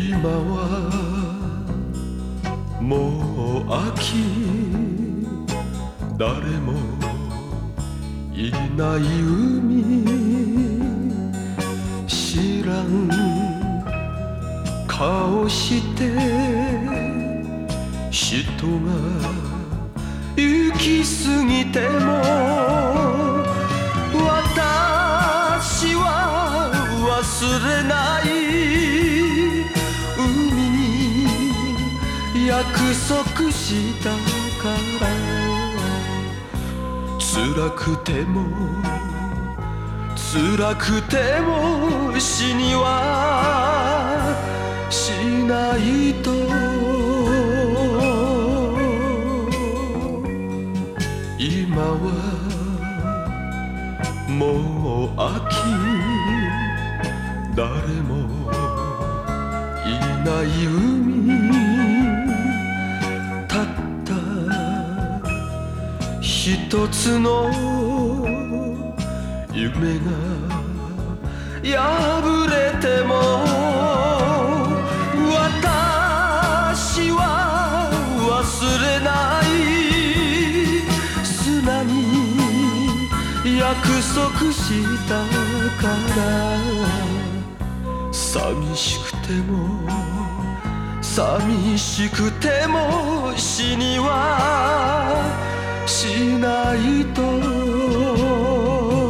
今はもう秋、誰もいない海、知らん顔して人が行き過ぎても私は忘れない。海に約束したから辛くても辛くても死にはしないと。今はもう秋、誰もいない海、たった一つの夢が破れても私は忘れない。砂に約束したから寂しくても寂しくても死にはしないと。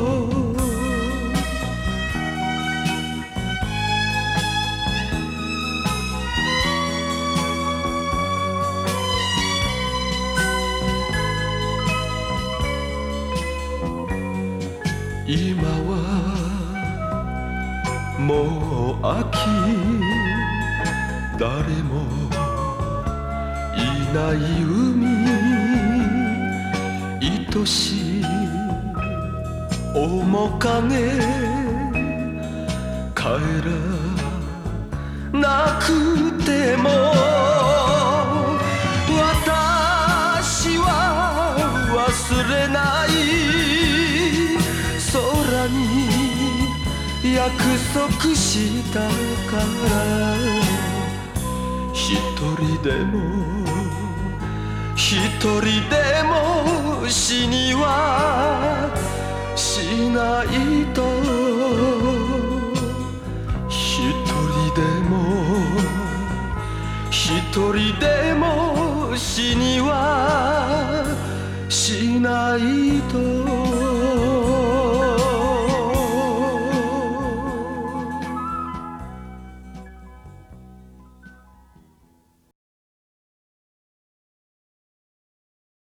今はもう秋、誰もいない海、愛しい面影帰らなくても私は忘れない。空に約束したから一人でも死にはしないと。一人でも死にはしないと。